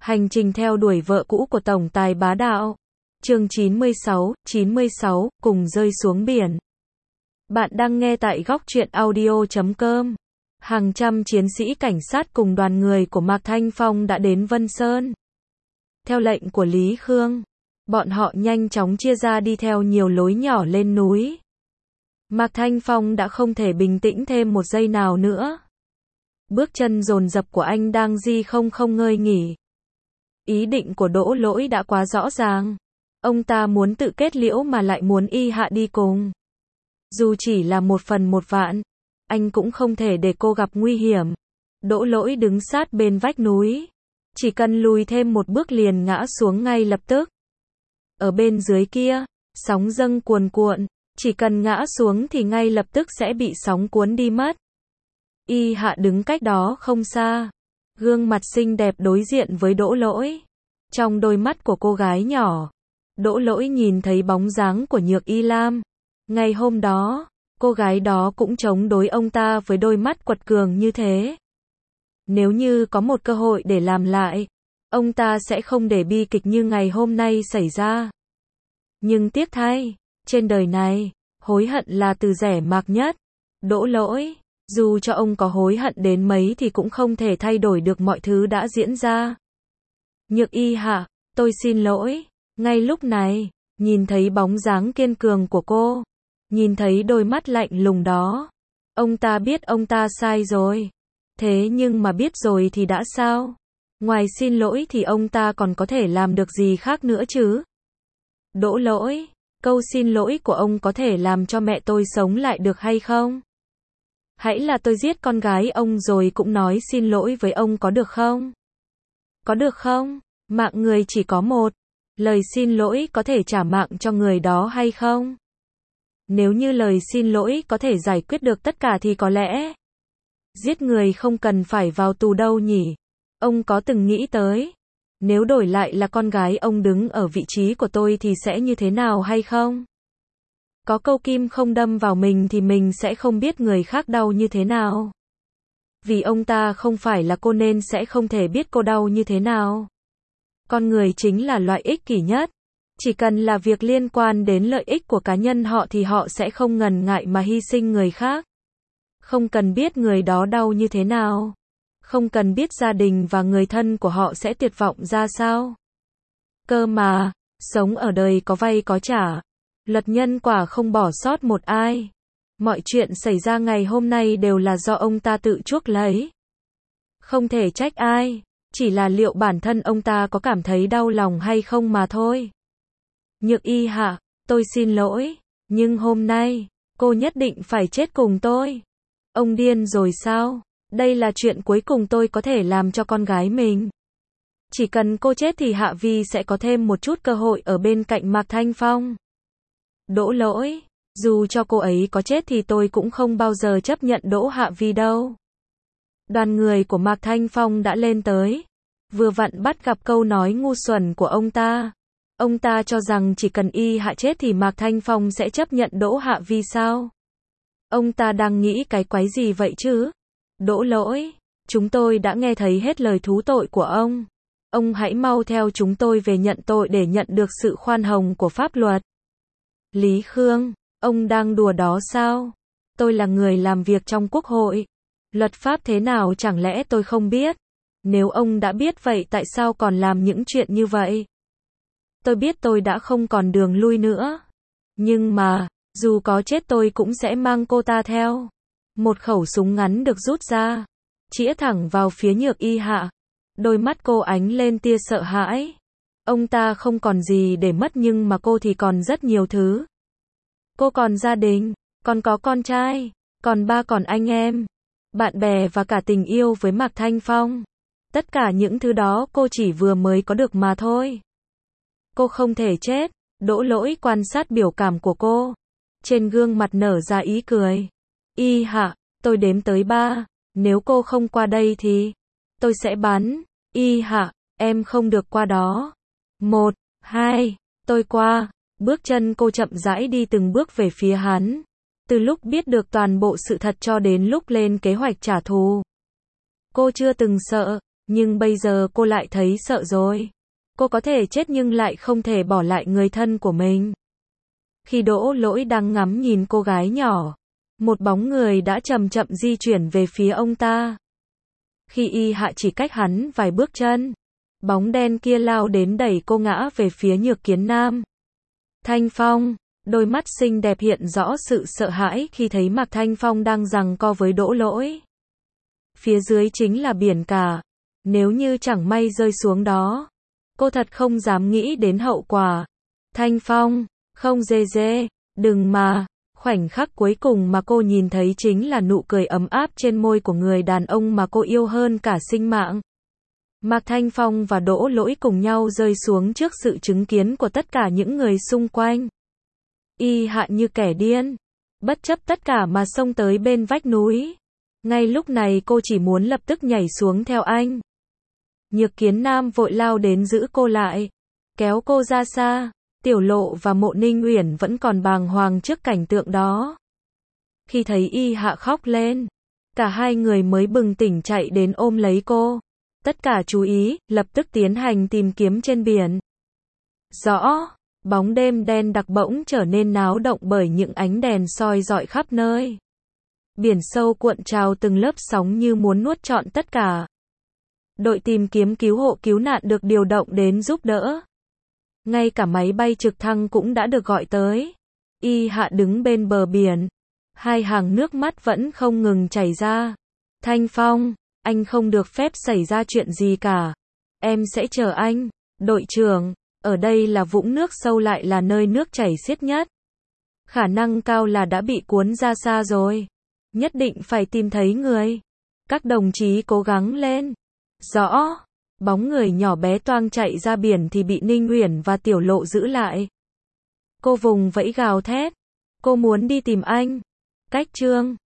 Hành trình theo đuổi vợ cũ của tổng tài bá đạo. Chương 96, cùng rơi xuống biển. Bạn đang nghe tại góc truyện audio.com. Hàng trăm chiến sĩ cảnh sát cùng đoàn người của Mạc Thanh Phong đã đến Vân Sơn. Theo lệnh của Lý Khương, bọn họ nhanh chóng chia ra đi theo nhiều lối nhỏ lên núi. Mạc Thanh Phong đã không thể bình tĩnh thêm một giây nào nữa. Bước chân dồn dập của anh đang di không ngơi nghỉ. Ý định của Đỗ Lỗi đã quá rõ ràng. Ông ta muốn tự kết liễu mà lại muốn Y Hạ đi cùng. Dù chỉ là 1/10000, anh cũng không thể để cô gặp nguy hiểm. Đỗ Lỗi đứng sát bên vách núi. Chỉ cần lùi thêm một bước liền ngã xuống ngay lập tức. Ở bên dưới kia, sóng dâng cuồn cuộn. Chỉ cần ngã xuống thì ngay lập tức sẽ bị sóng cuốn đi mất. Y Hạ đứng cách đó không xa. Gương mặt xinh đẹp đối diện với Đỗ Lỗi. Trong đôi mắt của cô gái nhỏ, Đỗ Lỗi nhìn thấy bóng dáng của Nhược Y Lam. Ngày hôm đó, cô gái đó cũng chống đối ông ta với đôi mắt quật cường như thế. Nếu như có một cơ hội để làm lại, ông ta sẽ không để bi kịch như ngày hôm nay xảy ra. Nhưng tiếc thay, trên đời này, hối hận là từ rẻ mạt nhất. Đỗ Lỗi, dù cho ông có hối hận đến mấy thì cũng không thể thay đổi được mọi thứ đã diễn ra. Nhược Y Hạ, tôi xin lỗi. Ngay lúc này, nhìn thấy bóng dáng kiên cường của cô, nhìn thấy đôi mắt lạnh lùng đó, ông ta biết ông ta sai rồi. Thế nhưng mà biết rồi thì đã sao? Ngoài xin lỗi thì ông ta còn có thể làm được gì khác nữa chứ? Đỗ Lỗi, câu xin lỗi của ông có thể làm cho mẹ tôi sống lại được hay không? Hãy là tôi giết con gái ông rồi cũng nói xin lỗi với ông có được không? Có được không? Mạng người chỉ có một. Lời xin lỗi có thể trả mạng cho người đó hay không? Nếu như lời xin lỗi có thể giải quyết được tất cả thì có lẽ giết người không cần phải vào tù đâu nhỉ? Ông có từng nghĩ tới, nếu đổi lại là con gái ông đứng ở vị trí của tôi thì sẽ như thế nào hay không? Có câu kim không đâm vào mình thì mình sẽ không biết người khác đau như thế nào. Vì ông ta không phải là cô nên sẽ không thể biết cô đau như thế nào. Con người chính là loại ích kỷ nhất. Chỉ cần là việc liên quan đến lợi ích của cá nhân họ thì họ sẽ không ngần ngại mà hy sinh người khác. Không cần biết người đó đau như thế nào. Không cần biết gia đình và người thân của họ sẽ tuyệt vọng ra sao. Cơ mà, sống ở đời có vay có trả. Luật nhân quả không bỏ sót một ai. Mọi chuyện xảy ra ngày hôm nay đều là do ông ta tự chuốc lấy. Không thể trách ai, chỉ là liệu bản thân ông ta có cảm thấy đau lòng hay không mà thôi. Nhược Y Hạ, tôi xin lỗi, nhưng hôm nay, cô nhất định phải chết cùng tôi. Ông điên rồi sao? Đây là chuyện cuối cùng tôi có thể làm cho con gái mình. Chỉ cần cô chết thì Hạ Vi sẽ có thêm một chút cơ hội ở bên cạnh Mạc Thanh Phong. Đỗ Lỗi, dù cho cô ấy có chết thì tôi cũng không bao giờ chấp nhận Đỗ Hạ Vi đâu. Đoàn người của Mạc Thanh Phong đã lên tới. Vừa vặn bắt gặp câu nói ngu xuẩn của ông ta. Ông ta cho rằng chỉ cần Y Hạ chết thì Mạc Thanh Phong sẽ chấp nhận Đỗ Hạ Vi sao? Ông ta đang nghĩ cái quái gì vậy chứ? Đỗ Lỗi, chúng tôi đã nghe thấy hết lời thú tội của ông. Ông hãy mau theo chúng tôi về nhận tội để nhận được sự khoan hồng của pháp luật. Lý Khương, ông đang đùa đó sao? Tôi là người làm việc trong quốc hội. Luật pháp thế nào chẳng lẽ tôi không biết? Nếu ông đã biết vậy tại sao còn làm những chuyện như vậy? Tôi biết tôi đã không còn đường lui nữa. Nhưng mà, dù có chết tôi cũng sẽ mang cô ta theo. Một khẩu súng ngắn được rút ra, chĩa thẳng vào phía Nhược Y Hạ. Đôi mắt cô ánh lên tia sợ hãi. Ông ta không còn gì để mất nhưng mà cô thì còn rất nhiều thứ. Cô còn gia đình, còn có con trai, còn ba còn anh em, bạn bè và cả tình yêu với Mạc Thanh Phong. Tất cả những thứ đó cô chỉ vừa mới có được mà thôi. Cô không thể chết. Đỗ Lỗi quan sát biểu cảm của cô. Trên gương mặt nở ra ý cười. Y Hạ, tôi đếm tới 3. Nếu cô không qua đây thì tôi sẽ bắn. Y Hạ, em không được qua đó. 1, 2, tôi qua. Bước chân cô chậm rãi đi từng bước về phía hắn. Từ lúc biết được toàn bộ sự thật cho đến lúc lên kế hoạch trả thù. Cô chưa từng sợ. Nhưng bây giờ cô lại thấy sợ rồi. Cô có thể chết nhưng lại không thể bỏ lại người thân của mình. Khi Đỗ Lỗi đang ngắm nhìn cô gái nhỏ, một bóng người đã chậm chậm di chuyển về phía ông ta. Khi Y Hạ chỉ cách hắn vài bước chân, bóng đen kia lao đến đẩy cô ngã về phía Nhược Kiến Nam. Thanh Phong, đôi mắt xinh đẹp hiện rõ sự sợ hãi khi thấy Mạc Thanh Phong đang giằng co với Đỗ Lỗi. Phía dưới chính là biển cả. Nếu như chẳng may rơi xuống đó, cô thật không dám nghĩ đến hậu quả. Thanh Phong, không dê dê, đừng mà. Khoảnh khắc cuối cùng mà cô nhìn thấy chính là nụ cười ấm áp trên môi của người đàn ông mà cô yêu hơn cả sinh mạng. Mạc Thanh Phong và Đỗ Lỗi cùng nhau rơi xuống trước sự chứng kiến của tất cả những người xung quanh. Y Hạ như kẻ điên, bất chấp tất cả mà xông tới bên vách núi. Ngay lúc này cô chỉ muốn lập tức nhảy xuống theo anh. Nhược Kiến Nam vội lao đến giữ cô lại, kéo cô ra xa. Tiểu Lộ và Mộ Ninh Uyển vẫn còn bàng hoàng trước cảnh tượng đó. Khi thấy Y Hạ khóc lên, cả hai người mới bừng tỉnh chạy đến ôm lấy cô. Tất cả chú ý, lập tức tiến hành tìm kiếm trên biển. Rõ, bóng đêm đen đặc bỗng trở nên náo động bởi những ánh đèn soi rọi khắp nơi. Biển sâu cuộn trào từng lớp sóng như muốn nuốt trọn tất cả. Đội tìm kiếm cứu hộ cứu nạn được điều động đến giúp đỡ. Ngay cả máy bay trực thăng cũng đã được gọi tới. Y Hạ đứng bên bờ biển. Hai hàng nước mắt vẫn không ngừng chảy ra. Thanh Phong, anh không được phép xảy ra chuyện gì cả. Em sẽ chờ anh. Đội trưởng, ở đây là vũng nước sâu lại là nơi nước chảy xiết nhất. Khả năng cao là đã bị cuốn ra xa rồi. Nhất định phải tìm thấy người. Các đồng chí cố gắng lên. Rõ. Bóng người nhỏ bé toang chạy ra biển thì bị Ninh Uyển và Tiểu Lộ giữ lại. Cô vùng vẫy gào thét. Cô muốn đi tìm anh. Cách Trương.